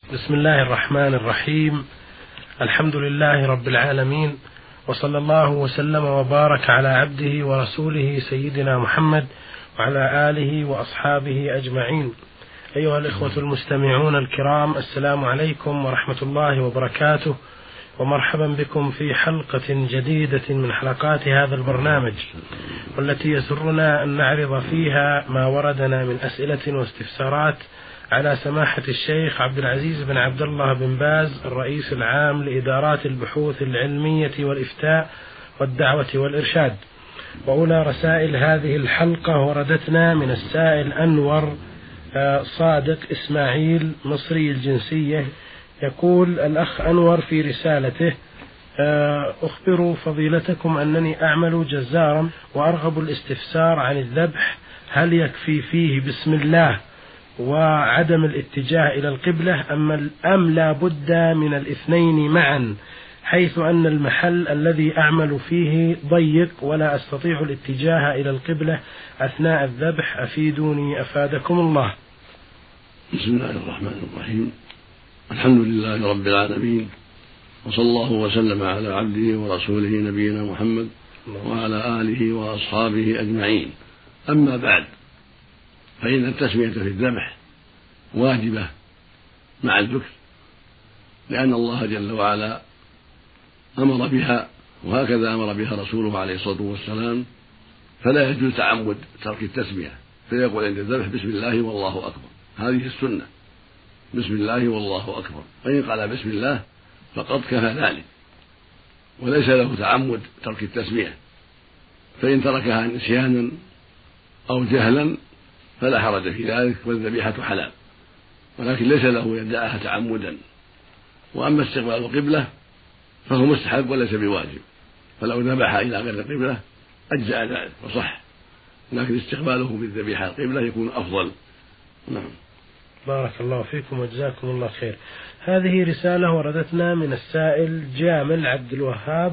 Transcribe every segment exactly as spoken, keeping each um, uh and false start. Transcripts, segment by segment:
بسم الله الرحمن الرحيم. الحمد لله رب العالمين، وصلى الله وسلم وبارك على عبده ورسوله سيدنا محمد وعلى آله وأصحابه أجمعين. أيها الإخوة المستمعون الكرام، السلام عليكم ورحمة الله وبركاته، ومرحبا بكم في حلقة جديدة من حلقات هذا البرنامج، والتي يسرنا أن نعرض فيها ما وردنا من أسئلة واستفسارات على سماحة الشيخ عبد العزيز بن عبد الله بن باز، الرئيس العام لإدارات البحوث العلمية والإفتاء والدعوة والإرشاد. وأولى رسائل هذه الحلقة وردتنا من السائل أنور صادق إسماعيل مصري الجنسية. يقول الأخ أنور في رسالته: أخبر فضيلتكم أنني أعمل جزارا وأرغب الاستفسار عن الذبح، هل يكفي فيه بسم الله وعدم الاتجاه إلى القبلة أم, أم لا بد من الاثنين معا، حيث أن المحل الذي أعمل فيه ضيق ولا أستطيع الاتجاه إلى القبلة أثناء الذبح، أفيدوني أفادكم الله. بسم الله الرحمن الرحيم. الحمد لله رب العالمين، وصلى الله وسلم على عبده ورسوله نبينا محمد وعلى آله وأصحابه أجمعين. أما بعد، فإن التسمية في الذبح واجبة مع الذكر، لأن الله جل وعلا أمر بها، وهكذا أمر بها رسوله عليه الصلاة والسلام، فلا يجوز تعمد ترك التسمية، فيقول عند الذبح بسم الله والله أكبر، هذه السنة، بسم الله والله أكبر، وإن قال بسم الله فقد كفى ذلك، وليس له تعمد ترك التسمية، فإن تركها نسيانا أو جهلا فلا حرج في ذلك، والذبيحة حلال، ولكن ليس له يدعها تعمدا. وأما استقبال القبلة فهو مستحب وليس بواجب، فلو ذبح إلى غير القبلة أجزأ ذلك وصح، لكن استقباله بالذبيحة القبلة يكون أفضل. نعم. بارك الله فيكم وجزاكم الله خير. هذه رسالة وردتنا من السائل جامل عبد الوهاب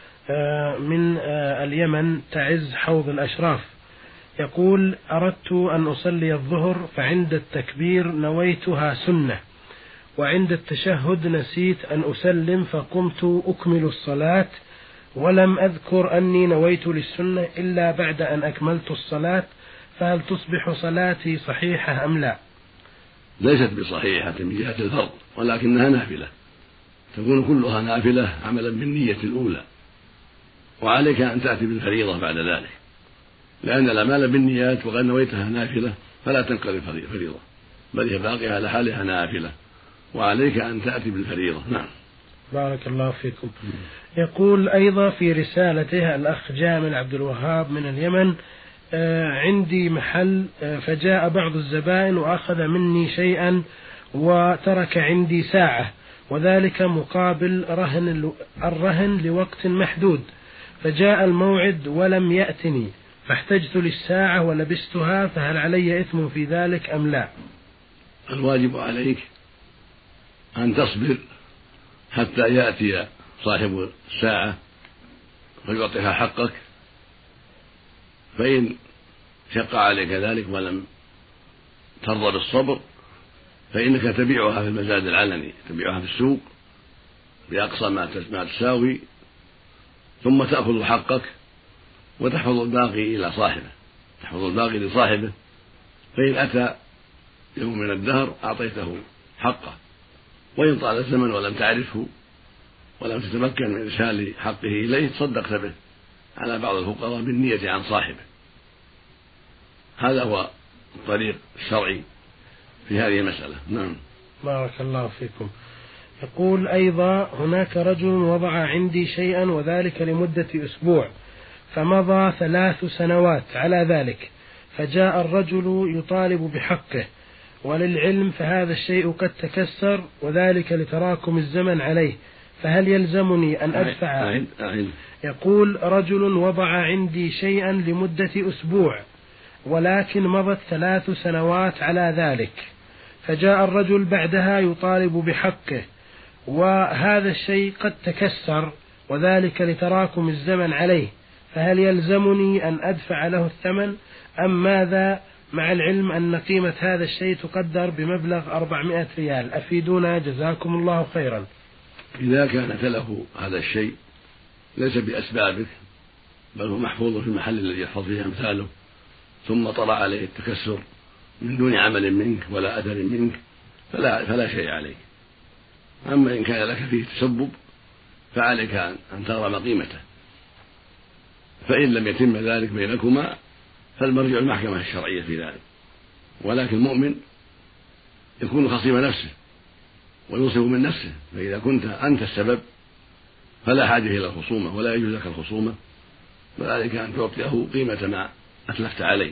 من اليمن، تعز حوض الأشراف. يقول: أردت أن أصلي الظهر، فعند التكبير نويتها سنة، وعند التشهد نسيت أن أسلم، فقمت أكمل الصلاة، ولم أذكر أني نويت للسنة إلا بعد أن أكملت الصلاة، فهل تصبح صلاتي صحيحة أم لا؟ ليست بصحيحة من جهة الفرض، ولكنها نافلة، تكون كلها نافلة عملا بالنية الأولى، وعليك أن تأتي بالفريضة بعد ذلك، لأن الأعمال بالنيات وقد نويتها نافلة فلا تنقلب فريضة، بل هي باقية على حالها نافلة، وعليك أن تأتي بالفريضة. نعم. بارك الله فيكم. يقول أيضا في رسالته الأخ جامل عبد الوهاب من اليمن: آه عندي محل، آه فجاء بعض الزبائن وأخذ مني شيئا وترك عندي ساعة، وذلك مقابل رهن الرهن لوقت محدود، فجاء الموعد ولم يأتني، فاحتجت للساعة ولبستها، فهل علي إثم في ذلك أم لا؟ الواجب عليك أن تصبر حتى يأتي صاحب الساعة ويعطيها حقك، فإن شق عليك ذلك ولم ترضى بالصبر فإنك تبيعها في المزاد العلني، تبيعها في السوق بأقصى ما تساوي، ثم تأخذ حقك وتحفظ الباقي إلى صاحبه، تحفظ الباقي لصاحبه، فإن أتى يوم من الدهر أعطيته حقه، وإن طال الزمن ولم تعرفه ولم تتمكن من إرسال حقه إليه تصدقت به على بعض الفقراء بالنية عن صاحبه. هذا هو الطريق الشرعي في هذه المسألة. نعم. بارك الله فيكم. يقول أيضا: هناك رجل وضع عندي شيئا وذلك لمدة أسبوع، فمضى ثلاث سنوات على ذلك، فجاء الرجل يطالب بحقه، وللعلم فهذا الشيء قد تكسر وذلك لتراكم الزمن عليه، فهل يلزمني أن أدفع؟ أعيد أعيد. يقول: رجل وضع عندي شيئا لمدة أسبوع، ولكن مضت ثلاث سنوات على ذلك، فجاء الرجل بعدها يطالب بحقه، وهذا الشيء قد تكسر وذلك لتراكم الزمن عليه، فهل يلزمني أن أدفع له الثمن أم ماذا مع العلم أن قيمة هذا الشيء تقدر بمبلغ أربعمائة ريال، أفيدونا جزاكم الله خيرا. إذا كان تلف هذا الشيء ليس بأسبابك، بل هو محفوظ في المحل الذي يحفظ فيه أمثاله، ثم طرأ عليه التكسر من دون عمل منك ولا أثر منك، فلا, فلا شيء عليك. أما إن كان لك فيه تسبب فعليك أن ترى قيمته، فإن لم يتم ذلك بينكما فالمرجع المحكمة الشرعية في ذلك. ولكن المؤمن يكون خصيم نفسه وينصف من نفسه، فإذا كنت أنت السبب فلا حاجة إلى الخصومة ولا يجوز لك الخصومة، فذلك أن تعطيه قيمة ما أتلفت عليه.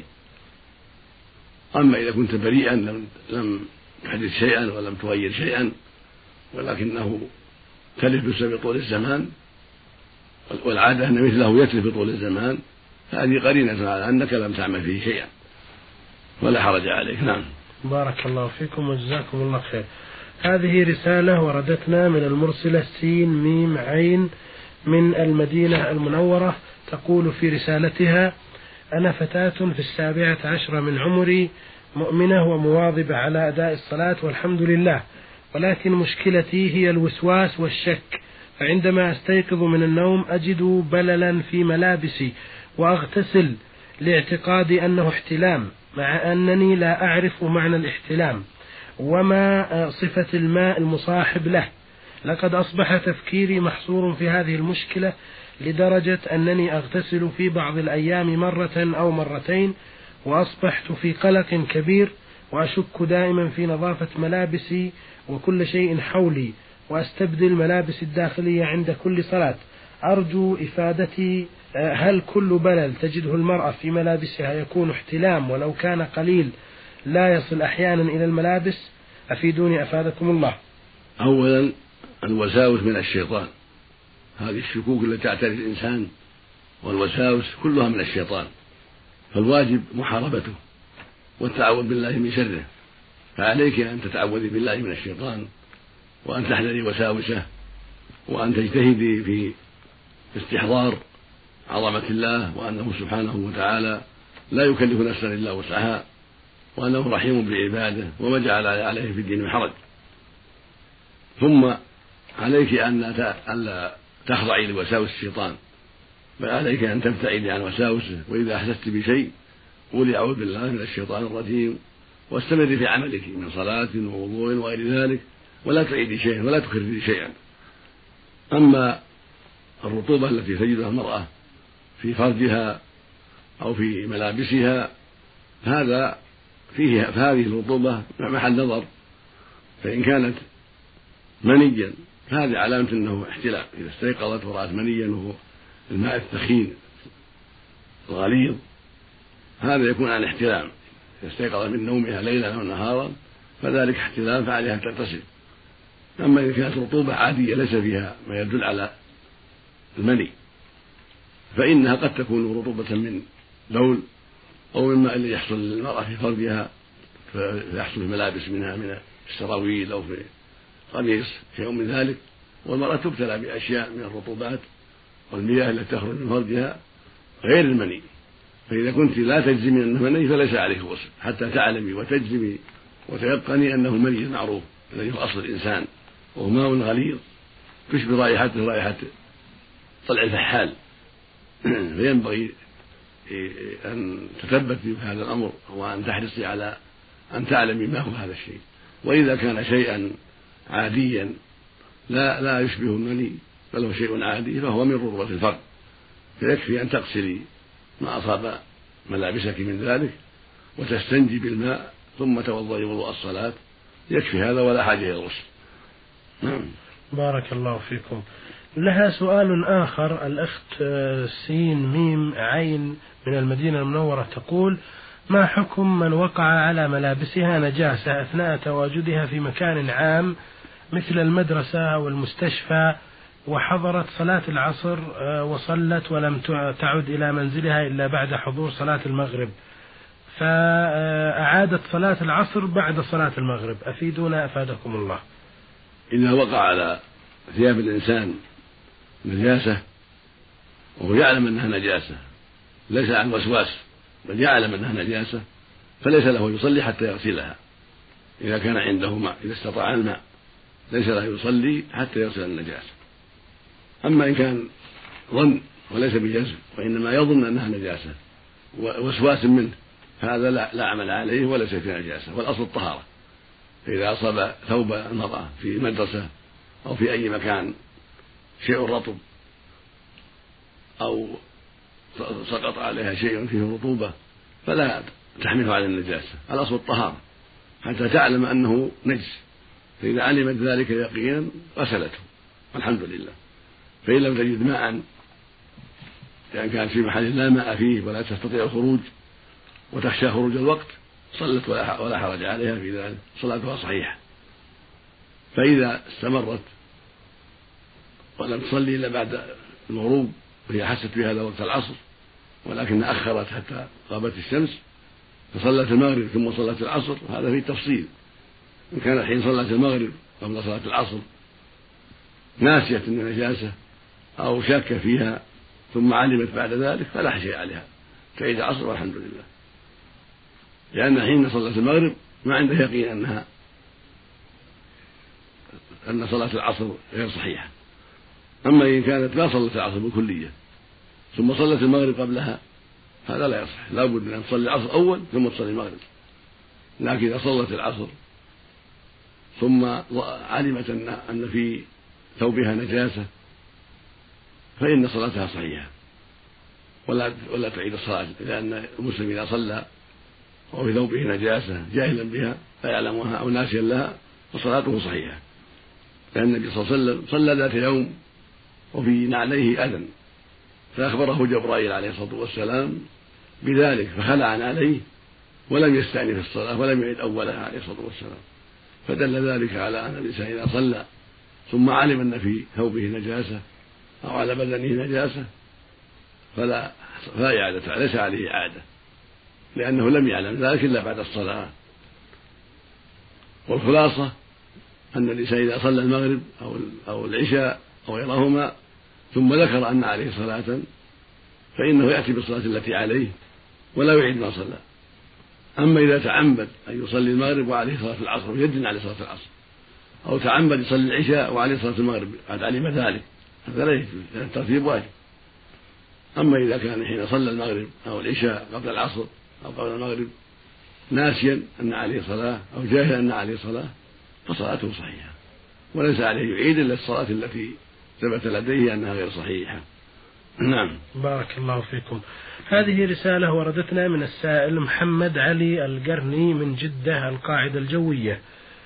أما إذا كنت بريئا لم, لم تحدث شيئا ولم تغير شيئا ولكنه تلف بسبب طول الزمان، والعادة أن مثله يتلف بطول الزمان، هذه قرينة على أنك لم تعمل فيه شيئا ولا حرج عليك. نعم. بارك الله فيكم وجزاكم الله خير. هذه رسالة وردتنا من المرسلة سين ميم عين من المدينة المنورة، تقول في رسالتها: أنا فتاة في السابعة عشرة من عمري، مؤمنة ومواظبة على أداء الصلاة والحمد لله، ولكن مشكلتي هي الوسواس والشك، فعندما أستيقظ من النوم أجد بللا في ملابسي وأغتسل لاعتقادي أنه احتلام، مع أنني لا أعرف معنى الاحتلام وما صفة الماء المصاحب له. لقد أصبح تفكيري محصور في هذه المشكلة لدرجة أنني أغتسل في بعض الأيام مرة أو مرتين، وأصبحت في قلق كبير وأشك دائما في نظافة ملابسي وكل شيء حولي، وأستبدل ملابس الداخلية عند كل صلاة. أرجو إفادتي، هل كل بلل تجده المرأة في ملابسها يكون احتلام ولو كان قليل لا يصل أحيانا إلى الملابس؟ أفيدوني أفادكم الله. أولا الوساوس من الشيطان، هذه الشكوك التي تعتري الإنسان والوساوس كلها من الشيطان، فالواجب محاربته والتعوذ بالله من شره. فعليك أن تتعوذي بالله من الشيطان، وأن تحذري وساوسه، وأن تجتهدي في استحضار عظمة الله، وأنه سبحانه وتعالى لا يكلف نفسا إلا وسعها، وأنه رحيم بعباده وما جعل عليه في الدين من حرج. ثم عليك أن لا تخضعي لوساوس الشيطان، بل عليك أن تبتعدي عن وساوسه، وإذا أحسست بشيء قولي أعوذ بالله من الشيطان الرجيم، واستمري في عملك من صلاة ووضوء وغير ذلك، ولا تعيدي شيئا ولا تكرري شيئا. أما الرطوبة التي تجدها المرأة في فرجها أو في ملابسها هذا فيه فهذه الرطوبة محل نظر، فإن كانت منيا فهذه علامة أنه احتلام. إذا استيقظت ورأت منيا وهو الماء الثخين الغليظ هذا يكون عن احتلام. إذا استيقظت من نومها ليلا أو نهارا فذلك احتلام، فعليها أن تغتسل. أما إذا كانت رطوبة عادية ليس فيها ما يدل على المني فإنها قد تكون رطوبة من بول أو مما اللي يحصل للمرأة في فرجها، فيحصل في ملابس منها من السراويل أو في قميص شيء من ذلك، والمرأة تبتلى بأشياء من الرطوبات والمياه التي تخرج من فرجها غير المني. فإذا كنت لا تجزمي أنه مني فليس عليك غسل حتى تعلمي وتجزمي وتيقني أنه مني المعروف الذي هو أصل الإنسان، وهو ماء غليظ تشبه رائحته رائحة طلع الفحال. فينبغي أن تثبتي بهذا الأمر وأن تحرصي على أن تعلمي ما هو هذا الشيء. وإذا كان شيئا عاديا لا لا يشبه المني بل هو شيء عادي فهو من رطوبة الفرج، فيكفي أن تغسلي ما أصاب ملابسك من ذلك وتستنجي بالماء ثم توضئي وضوء الصلاة، يكفي هذا ولا حاجة إلى الغسل. نعم. بارك الله فيكم. لها سؤال آخر، الأخت سين ميم عين من المدينة المنورة تقول: ما حكم من وقع على ملابسها نجاسة أثناء تواجدها في مكان عام مثل المدرسة والمستشفى، وحضرت صلاة العصر وصلت ولم تعد إلى منزلها إلا بعد حضور صلاة المغرب، فأعادت صلاة العصر بعد صلاة المغرب، أفيدونا أفادكم الله. إذا وقع على ثياب الإنسان نجاسة وهو يعلم أنها نجاسة ليس عن وسواس بل يعلم أنها نجاسة فليس له يصلي حتى يغسلها إذا كان عنده ماء، إذا استطاع الماء ليس له يصلي حتى يغسل النجاسة. أما إن كان ظن وليس بجزم وإنما يظن أنها نجاسة ووسواس منه فهذا لا, لا عمل عليه وليس فيه نجاسة، والأصل الطهارة. فإذا أصاب ثوب المرأة في مدرسة أو في أي مكان شيء رطب أو سقط عليها شيء فيه رطوبة فلا تحمله على النجاسة، الأصل الطهارة حتى تعلم أنه نجس، فإذا علمت ذلك يقينا غسلته والحمد لله. فإن لم تجد ماء لأن يعني كانت في محل لا ماء فيه ولا تستطيع الخروج وتخشى خروج الوقت صلت ولا حرج عليها في ذلك، صلاتها صحيحة. فإذا استمرت ولم تصلي إلا بعد الغروب وهي حست في هذا وقت العصر ولكن أخرت حتى غابت الشمس فصلت المغرب ثم صلت العصر، هذا فيه تفصيل. إن كان الحين صلت المغرب قبل صلاة العصر ناسية النجاسة أو شاكة فيها ثم علمت بعد ذلك فلا شيء عليها، تعيد العصر والحمد لله، لأن حين صلت المغرب ما عنده يقين أنها أن صلاة العصر غير صحيحة. أما إن كانت ما صلت العصر بالكلية ثم صلت المغرب قبلها هذا لا يصح، لا بد من أن تصلي العصر أول ثم تصلي المغرب. لكن إذا صلت العصر ثم علمت أن أن في ثوبها نجاسة فإن صلاتها صحيحة ولا ولا تعيد الصلاة، لأن المسلم إذا صلى وفي ثوبه نجاسة جاهلا بها لا يعلمها أو ناسيا لها فصلاته صحيحة، لأن النبي صلى الله عليه وسلم صلى ذات يوم وفي نعليه أذى فأخبره جبرائيل عليه الصلاة والسلام بذلك فخلع عليه ولم يستأنف الصلاة ولم يعد أولها عليه الصلاة والسلام، فدل ذلك على أن الإنسان إذا صلى ثم علم أن في ثوبه نجاسة أو على بدنه نجاسة فلا فلا إعادة، ليس عليه إعادة لأنه لم يعلم ذلك إلا بعد الصلاة. والخلاصة أن الإنسان إذا صلى المغرب أو أو العشاء أو غيرهما ثم ذكر أن عليه صلاة فإنه يأتي بالصلاة التي عليه ولا يعيد ما صلى. أما إذا تعمد أن يصلي المغرب وعليه صلاة العصر ويدن عليه صلاة العصر، أو تعمد يصلي العشاء وعليه صلاة المغرب قد علم ذلك، هذا لا يجوز لأن الترتيب واجب. أما إذا كان حين صلى المغرب أو العشاء قبل العصر أو قبل المغرب ناسيا أن عليه صلاة أو جاهلا أن عليه صلاة فصلاته صحيحة وليس عليه يعيد إلا الصلاة التي ثبت لديه أنها غير صحيحة. نعم. بارك الله فيكم. هذه رسالة وردتنا من السائل محمد علي القرني من جدة القاعدة الجوية،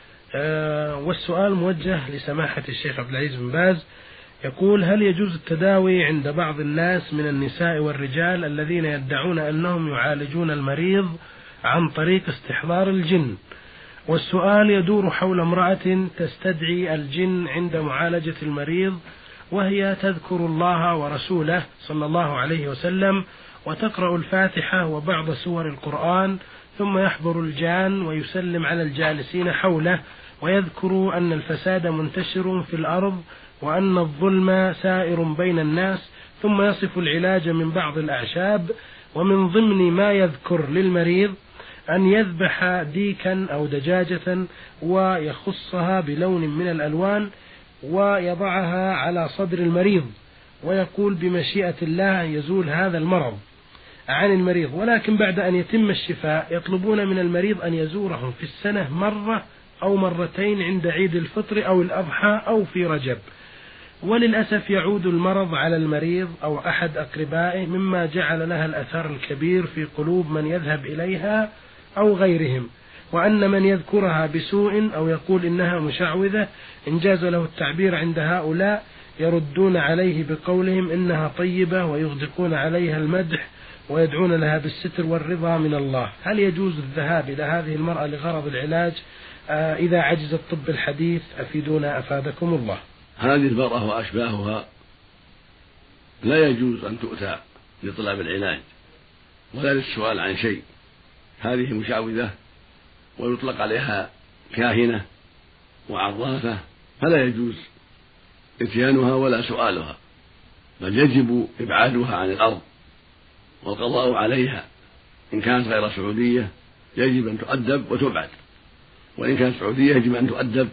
أه والسؤال موجه لسماحة الشيخ عبد العزيز بن باز. يقول: هل يجوز التداوي عند بعض الناس من النساء والرجال الذين يدعون أنهم يعالجون المريض عن طريق استحضار الجن؟ والسؤال يدور حول امرأة تستدعي الجن عند معالجة المريض وهي تذكر الله ورسوله صلى الله عليه وسلم وتقرأ الفاتحة وبعض سور القرآن، ثم يحضر الجان ويسلم على الجالسين حوله ويذكر أن الفساد منتشر في الأرض وأن الظلم سائر بين الناس، ثم يصف العلاج من بعض الأعشاب، ومن ضمن ما يذكر للمريض أن يذبح ديكا أو دجاجة ويخصها بلون من الألوان ويضعها على صدر المريض ويقول بمشيئة الله يزول هذا المرض عن المريض، ولكن بعد أن يتم الشفاء يطلبون من المريض أن يزورهم في السنة مرة أو مرتين عند عيد الفطر أو الأضحى أو في رجب، وللأسف يعود المرض على المريض أو أحد أقربائه مما جعل لها الأثر الكبير في قلوب من يذهب إليها أو غيرهم، وأن من يذكرها بسوء أو يقول إنها مشعوذة إن جاز له التعبير عند هؤلاء يردون عليه بقولهم إنها طيبة ويغدقون عليها المدح ويدعون لها بالستر والرضا من الله. هل يجوز الذهاب إلى هذه المرأة لغرض العلاج آه إذا عجز الطب الحديث؟ أفيدونا أفادكم الله. هذه المرأة وأشباهها لا يجوز أن تؤتى لطلب العلاج ولا للسؤال عن شيء، هذه مشعوذة ويطلق عليها كاهنة وعرافة، فلا يجوز اتيانها ولا سؤالها، بل يجب إبعادها عن الأرض والقضاء عليها إن كانت غير سعودية يجب أن تؤدب وتبعد، وإن كانت سعودية يجب أن تؤدب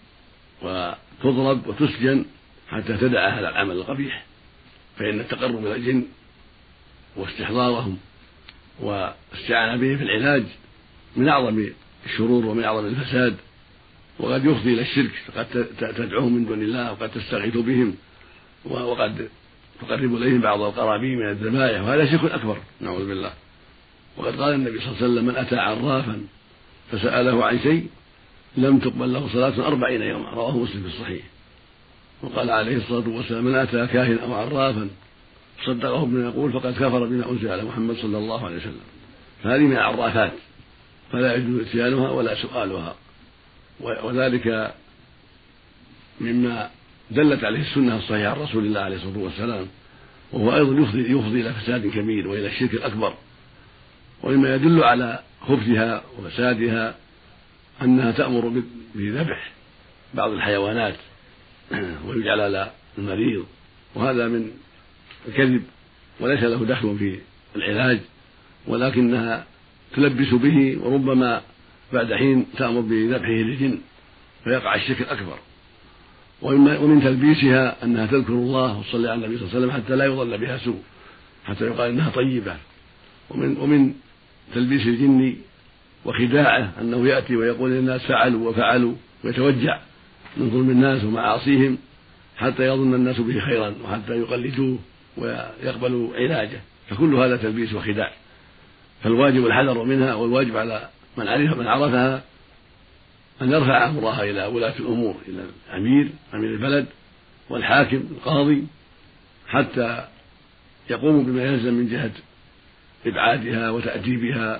وتضرب وتسجن حتى تدع هذا العمل القبيح، فإن التقرب إلى الجن واستحضارهم والاستعانة به في العلاج من أعظم الشرور ومن أعظم الفساد، وقد يفضي إلى الشرك، قد تدعوهم من دون الله وقد تستغيث بهم وقد تقرب إليهم بعض القرابين من الذبائح، وهذا شرك أكبر نعوذ بالله. وقد قال النبي صلى الله عليه وسلم: من أتى عرافا فسأله عن شيء لم تقبل له صلاة أربعين يوما، رواه مسلم في الصحيح. وقال عليه الصلاة والسلام: من أتى كاهنا أو عرافا صدقه بما يقول فقد كفر بما أنزل على محمد صلى الله عليه وسلم. فهذه من العرافات فلا يجوز اتيانها ولا سؤالها، وذلك مما دلت عليه السنة الصحيحة عن رسول الله عليه الصلاة والسلام، وهو أيضا يفضي, يفضي إلى فساد كبير وإلى الشرك الأكبر. ومما يدل على خبثها وفسادها أنها تأمر بذبح بعض الحيوانات ويجعل على المريض، وهذا من الكذب وليس له دخل في العلاج، ولكنها تلبس به، وربما بعد حين تأمر بذبحه للجن فيقع الشرك الأكبر. ومن تلبيسها أنها تذكر الله وتصلي على النبي صلى الله عليه وسلم حتى لا يظل بها سوء، حتى يقال إنها طيبة. ومن, ومن تلبيس الجن وخداعه أنه يأتي ويقول للناس فعلوا وفعلوا، ويتوجع من ظلم الناس ومعاصيهم حتى يظن الناس به خيرا وحتى يقلدوه ويقبلوا علاجه، فكل هذا تلبيس وخداع. فالواجب الحذر منها، والواجب على من عرف من عرفها أن يرفع أمرها إلى ولاة الأمور، إلى الأمير أمير البلد والحاكم القاضي، حتى يقوموا بما يلزم من جهة إبعادها وتأديبها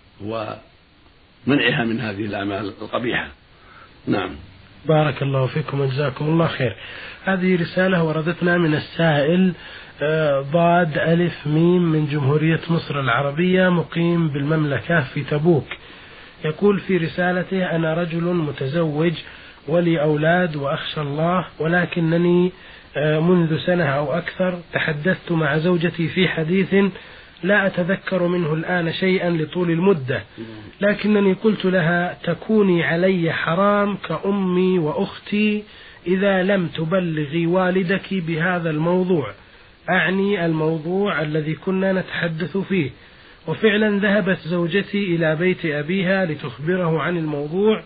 ومنعها من هذه الأعمال القبيحة. نعم. بارك الله فيكم وجزاكم الله خير. هذه رسالة وردتنا من السائل ضاد ألف ميم من جمهورية مصر العربية، مقيم بالمملكة في تبوك. يقول في رسالته: أنا رجل متزوج ولي أولاد وأخشى الله، ولكنني منذ سنة أو أكثر تحدثت مع زوجتي في حديث لا أتذكر منه الآن شيئا لطول المدة، لكنني قلت لها: تكوني علي حرام كأمي وأختي إذا لم تبلغي والدك بهذا الموضوع، أعني الموضوع الذي كنا نتحدث فيه. وفعلا ذهبت زوجتي إلى بيت أبيها لتخبره عن الموضوع،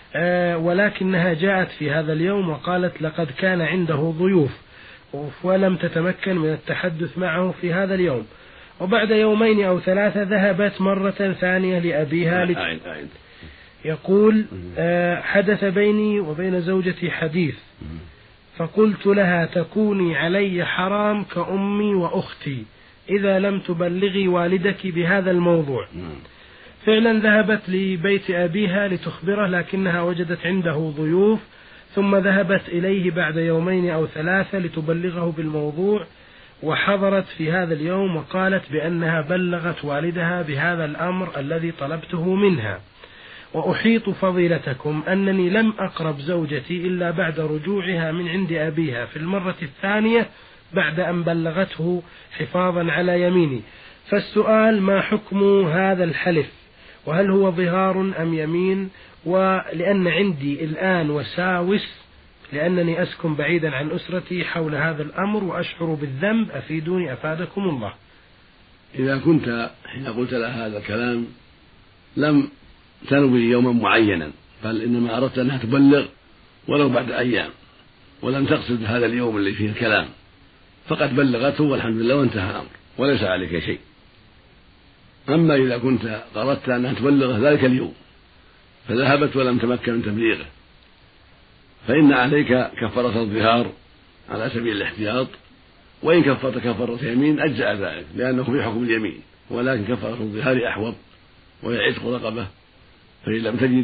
ولكنها جاءت في هذا اليوم وقالت لقد كان عنده ضيوف ولم تتمكن من التحدث معه في هذا اليوم. وبعد يومين أو ثلاثة ذهبت مرة ثانية لأبيها لت... يقول: حدث بيني وبين زوجتي حديث، فقلت لها: تكوني علي حرام كأمي وأختي إذا لم تبلغي والدك بهذا الموضوع. فعلا ذهبت لبيت أبيها لتخبره، لكنها وجدت عنده ضيوف، ثم ذهبت إليه بعد يومين أو ثلاثة لتبلغه بالموضوع، وحضرت في هذا اليوم وقالت بأنها بلغت والدها بهذا الأمر الذي طلبته منها. وأحيط فضيلتكم أنني لم أقرب زوجتي إلا بعد رجوعها من عند أبيها في المرة الثانية بعد أن بلغته حفاظا على يميني. فالسؤال: ما حكم هذا الحلف؟ وهل هو ظهار أم يمين؟ ولأن عندي الآن وساوس لأنني أسكن بعيدا عن أسرتي حول هذا الأمر وأشعر بالذنب، أفيدوني أفادكم الله. إذا كنت حين قلت لها هذا الكلام لم تنوي يوما معينا، بل إنما أردت أنها تبلغ ولو بعد أيام، ولم تقصد هذا اليوم اللي فيه الكلام، فقد بلغته والحمد لله وانتهى الأمر وليس عليك شيء. أما إذا كنت أردت أنها تبلغه ذلك اليوم فذهبت ولم تمكن من تبليغه، فإن عليك كفارة الظهار على سبيل الاحتياط، وإن كفرت كفارة يمين أجزأ ذلك لأنه في حكم اليمين، ولكن كفارة الظهار أحوط وهي عتق رقبة. فإن لم تجد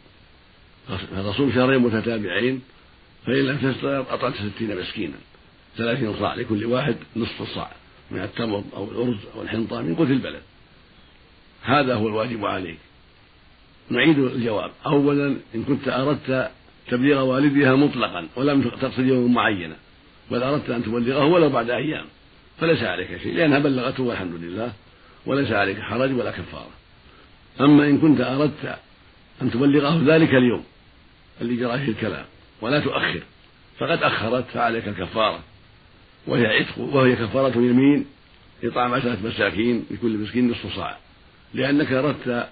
فتصوم شهرين متتابعين، فإن لم تستطع أطعمت ستين مسكينا، ثلاثين صاع لكل واحد نصف الصاع من التمر أو الأرز أو الحنطة من قوت البلد. هذا هو الواجب عليك. نعيد الجواب: أولا إن كنت أردت تبليغ والدها مطلقا ولم تقصد يوم معينا، بل أردت أن تبلغه ولو بعد أيام، فليس عليك شيء لأنها بلغته والحمد لله، وليس عليك حرج ولا كفارة. أما إن كنت أردت أن تبلغه ذلك اليوم اللي جرى فيه الكلام ولا تؤخر فقد أخرت فعليك الكفارة، وهي عتق، وهي كفارة يمين إطعام عشرة مساكين لكل مسكين نصف صاع، لأنك أردت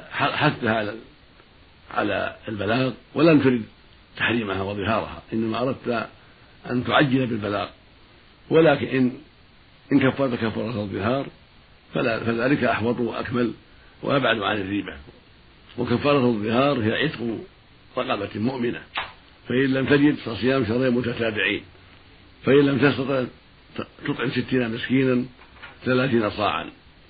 حثها على البلاغ ولم ترد تحريمها وظهارها، إنما أردت أن تعجل بالبلاغ. ولكن إن إن كفرت كفارة الظهار فذلك أحوط وأكمل وأبعد عن الريبة. وكفارة الظهار هي عتق رقبة مؤمنة، فإن لم تجد فصيام شهرين متتابعين، فإن لم تستطع تطعم ستين مسكينا ثلاثين صاعا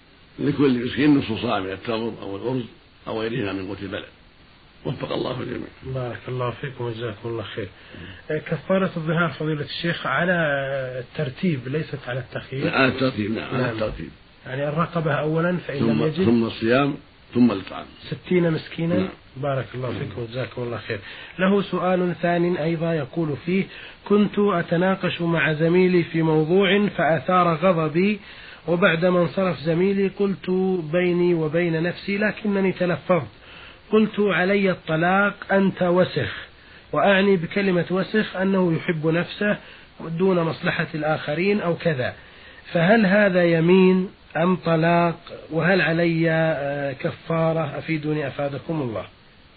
لكل مسكين نصف صاع من التمر أو الأرز أو غيرهما من قوت البلد. وفق الله الجميع. بارك الله فيكم وجزاكم الله خير. كفارة الظهار فضيلة الشيخ على الترتيب ليست على التخيير؟ على الترتيب، نعم على الترتيب. يعني الرقبة أولا فإن ثم لم يجد ثم الصيام ثم الإطعام ستين مسكينا. نعم. بارك الله فيكم وجزاكم الله خير. له سؤال ثاني أيضا يقول فيه: كنت أتناقش مع زميلي في موضوع فأثار غضبي، وبعدما انصرف زميلي قلت بيني وبين نفسي لكنني تلفظت، قلت علي الطلاق أنت وسخ، وأعني بكلمة وسخ أنه يحب نفسه دون مصلحة الآخرين أو كذا، فهل هذا يمين أم طلاق؟ وهل علي كفارة؟ أفيدوني أفادكم الله.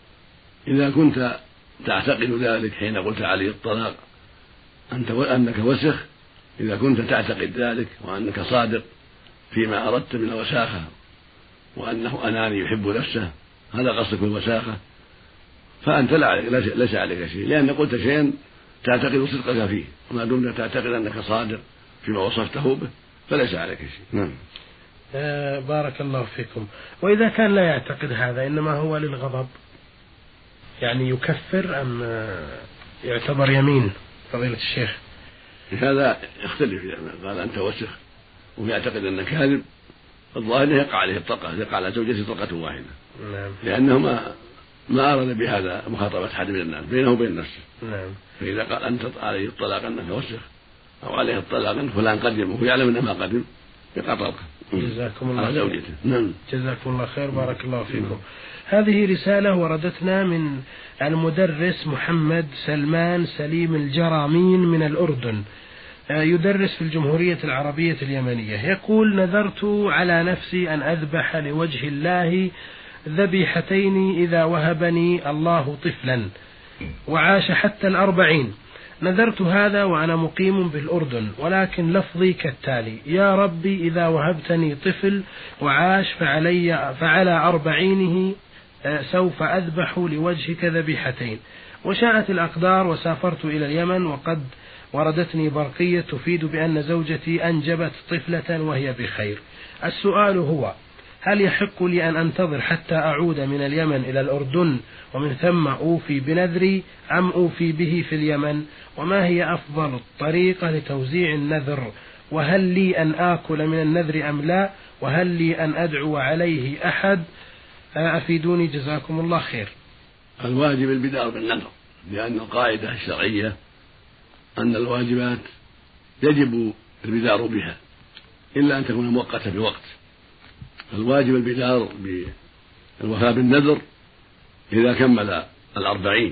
إذا كنت تعتقد ذلك حين قلت علي الطلاق أنت أنك وسخ، إذا كنت تعتقد ذلك وأنك صادق فيما أردت من الوساخة وأنه أناني يحب نفسه، هذا قصدك بالوساخة، فأنت ليس عليك شيء، لأن قلت شيئا تعتقد صدقك فيه، وما دمت تعتقد أنك صادق فيما وصفته به فليس عليك شيء. نعم. آه بارك الله فيكم. وإذا كان لا يعتقد هذا إنما هو للغضب، يعني يكفر أم يعتبر يمين فضيلة الشيخ؟ هذا يختلف، يعني قال أنت وسخ ويعتقد أنك كاذب، الظاهر يقع عليه الطلقة، يقع على زوجته طلقة واحدة. نعم. لأنه ما ما أراد بهذا مخاطبة أحد من الناس بينه وبين نفسه. نعم. فإذا قال أنت عليه الطلاق أنك وسخ أو عليه الطلاق أن فلان قدم وهو يعلم أنه ما قدم يقع طلقة جزاكم الله على زوجته. نعم. جزاكم الله خير. بارك الله فيكم. نعم. هذه رسالة وردتنا من المدرس محمد سلمان سليم الجرامين من الأردن، يدرس في الجمهورية العربية اليمنية. يقول: نذرت على نفسي أن أذبح لوجه الله ذبيحتين إذا وهبني الله طفلا وعاش حتى الأربعين. نذرت هذا وأنا مقيم بالأردن، ولكن لفظي كالتالي: يا ربي إذا وهبتني طفل وعاش فعلي فعلى أربعينه سوف أذبح لوجهك ذبيحتين. وشاءت الأقدار وسافرت إلى اليمن، وقد وردتني برقية تفيد بأن زوجتي أنجبت طفلة وهي بخير. السؤال هو: هل يحق لي أن أنتظر حتى أعود من اليمن إلى الأردن ومن ثم أوفي بنذري أم أوفي به في اليمن؟ وما هي أفضل الطريقة لتوزيع النذر؟ وهل لي أن آكل من النذر أم لا؟ وهل لي أن أدعو عليه أحد؟ أفيدوني جزاكم الله خير. الواجب البدار بالنذر، لأن القاعدة الشرعية أن الواجبات يجب البدار بها إلا أن تكون مؤقتة بوقت. الواجب البدار بالوفاء بالنذر إذا كمل الأربعين،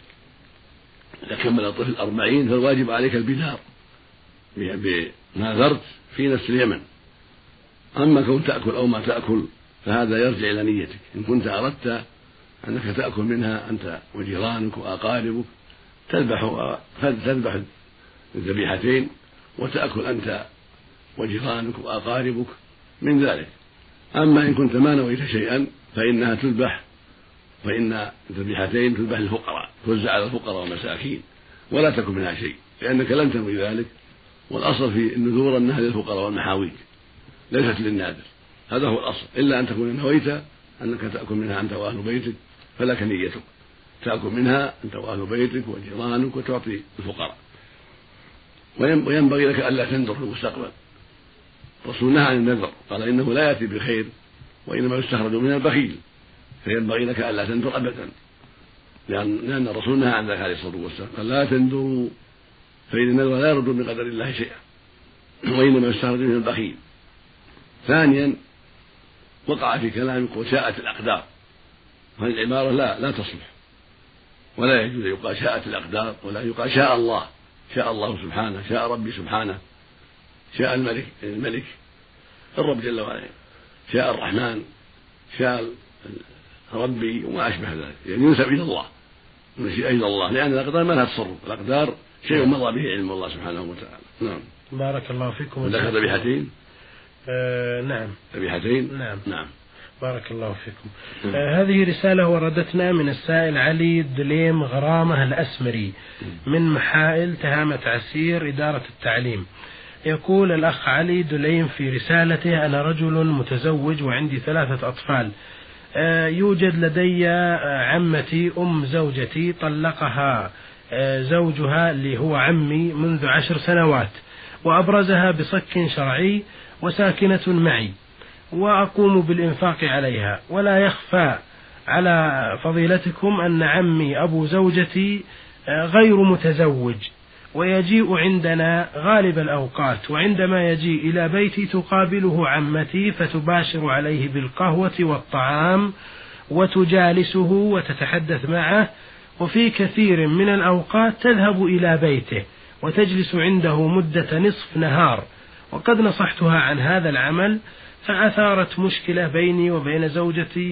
إذا كمل الطفل الأربعين فالواجب عليك البدار بما نذرت في نفس اليمن. أما كون تأكل أو ما تأكل فهذا يرجع إلى نيتك. إن كنت أردت أنك تأكل منها أنت وجيرانك وأقاربك تذبح تذبح الذبيحتين وتأكل أنت وجيرانك وأقاربك من ذلك. أما إن كنت ما نويت شيئا فإنها تذبح، فإن الذبيحتين تذبح للفقراء، توزع على الفقراء والمساكين ولا تكن منها شيء، لأنك لن تنوي ذلك. والأصل في النذور أنها للفقراء والمحاويج ليست للنادر، هذا هو الأصل، إلا أن تكون نويت أنك تأكل منها أنت وأهل بيتك فلك نيتك، تأكل منها أنت وأهل بيتك وجيرانك وتعطي الفقراء. وينبغي لك ألا تنذر في المستقبل. الرسول نهى عن النذر، قال إنه لا يأتي بخير وإنما يستخرج من البخيل، فينبغي لك ألا تنذر أبدا، لأن, لأن الرسول نهى عن ذلك عليه الصلاة والسلام، قال لا تنذروا فإن النذر لا يرد من قدر الله شيئا وإنما يستخرج من البخيل. ثانيا وقع في كلام يقول شاءت الأقدار، هذه العبارة لا لا تصلح، ولا يجوز يقال شاءت الأقدار، ولا يقال شاء الله، شاء الله سبحانه، شاء ربي سبحانه، شاء الملك الملك الرب جل وعلا، شاء الرحمن، شاء ربي وما أشبه ذلك، يعني ينسب إلى الله، ينسب إلى الله، لأن الأقدار ما لها تصرف، الأقدار شيء مضى به علم الله سبحانه وتعالى. نعم. بارك الله فيكم. ذكر ذبيحتين. آه نعم. ذبيحتين. نعم. نعم. بارك الله فيكم. آه هذه رسالة وردتنا من السائل علي الدليم غرامة الأسمري من محائل تهامة عسير إدارة التعليم. يقول الأخ علي دليم في رسالته: أنا رجل متزوج وعندي ثلاثة أطفال. آه يوجد لدي آه عمتي أم زوجتي طلقها آه زوجها اللي هو عمي منذ عشر سنوات، وأبرزها بصك شرعي، وساكنة معي، وأقوم بالإنفاق عليها. ولا يخفى على فضيلتكم أن عمي أبو زوجتي غير متزوج، ويجيء عندنا غالب الأوقات، وعندما يجيء إلى بيتي تقابله عمتي فتباشر عليه بالقهوة والطعام وتجالسه وتتحدث معه، وفي كثير من الأوقات تذهب إلى بيته وتجلس عنده مدة نصف نهار. وقد نصحتها عن هذا العمل فأثارت مشكلة بيني وبين زوجتي،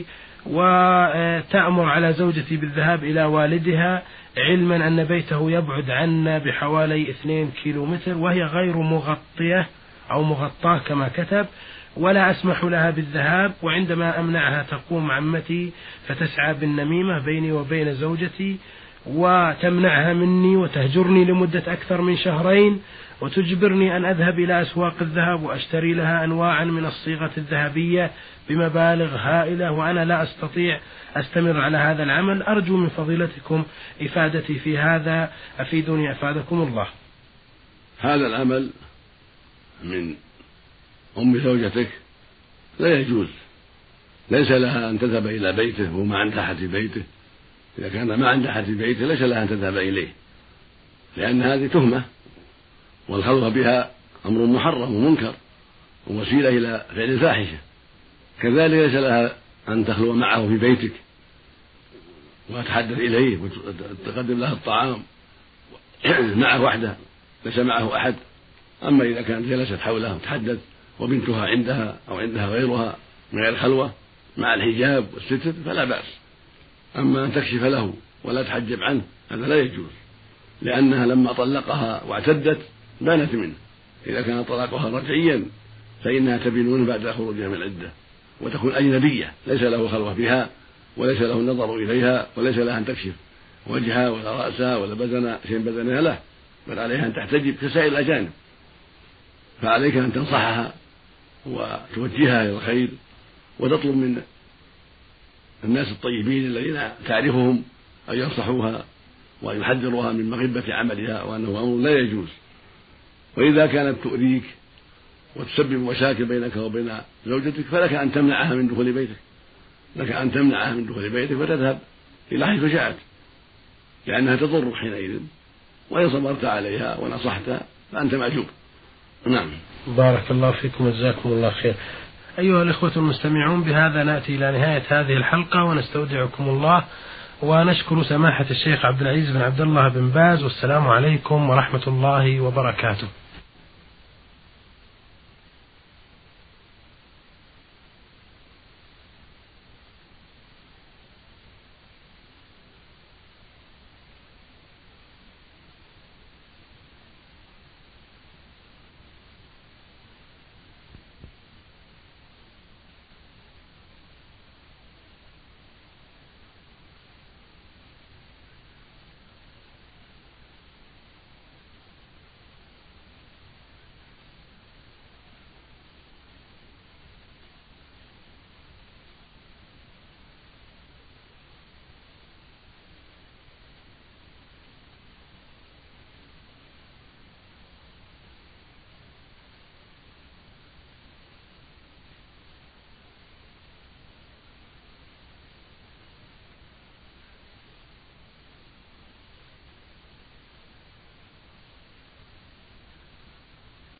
وتأمر على زوجتي بالذهاب إلى والدها، علما أن بيته يبعد عنا بحوالي اثنين كيلومتر، وهي غير مغطية أو مغطاة كما كتب، ولا أسمح لها بالذهاب. وعندما أمنعها تقوم عمتي فتسعى بالنميمة بيني وبين زوجتي، وتمنعها مني وتهجرني لمدة أكثر من شهرين، وتجبرني أن أذهب إلى أسواق الذهب وأشتري لها أنواعا من الصيغة الذهبية بمبالغ هائلة، وأنا لا أستطيع أستمر على هذا العمل. أرجو من فضيلتكم إفادتي في هذا، أفيدوني أفادكم الله. هذا العمل من أم زوجتك لا يجوز، ليس لها أن تذهب إلى بيته وما عند أحد في بيته. إذا كان ما عند أحد في بيته ليس لها أن تذهب إليه، لأن هذه تهمة، والخلوة بها أمر محرم ومنكر ووسيلة إلى فعل الفاحشة. كذلك ليس لها أن تخلو معه في بيتك وتحدث إليه وتقدم له الطعام معه وحده ليس معه أحد. أما إذا كانت جلست حوله تحدث وبنتها عندها أو عندها غيرها من غير خلوة مع الحجاب والستر فلا بأس. أما أن تكشف له ولا تحجب عنه هذا لا يجوز، لأنها لما طلقها واعتدت بانت منه. إذا كان طلاقها رجعيا فإنها تبين بعد خروجها من العدة، وتكون أجنبية ليس له خلوة بها وليس له النظر إليها، وليس لها أن تكشف وجهها ولا رأسها ولا بدن شيء بدنها له، بل عليها أن تحتجب كسائر الأجانب. فعليك أن تنصحها وتوجهها إلى الخير، وتطلب من الناس الطيبين الذين تعرفهم أن ينصحوها وأن يحذروها من مغبة عملها، وأنه أمر لا يجوز. وإذا كانت تؤذيك وتسبب مشاكل بينك وبين زوجتك فلك أن تمنعها من دخول بيتك، لك أن تمنعها من دخول بيتك وتذهب إلى حيث شاءت، لأنها تضرك حينئذ. وإن صبرت عليها ونصحتها فأنت مأجور. نعم. بارك الله فيكم وجزاكم الله خير. أيها الإخوة المستمعون، بهذا نأتي إلى نهاية هذه الحلقة، ونستودعكم الله، ونشكر سماحة الشيخ عبد العزيز بن عبد الله بن باز، والسلام عليكم ورحمة الله وبركاته.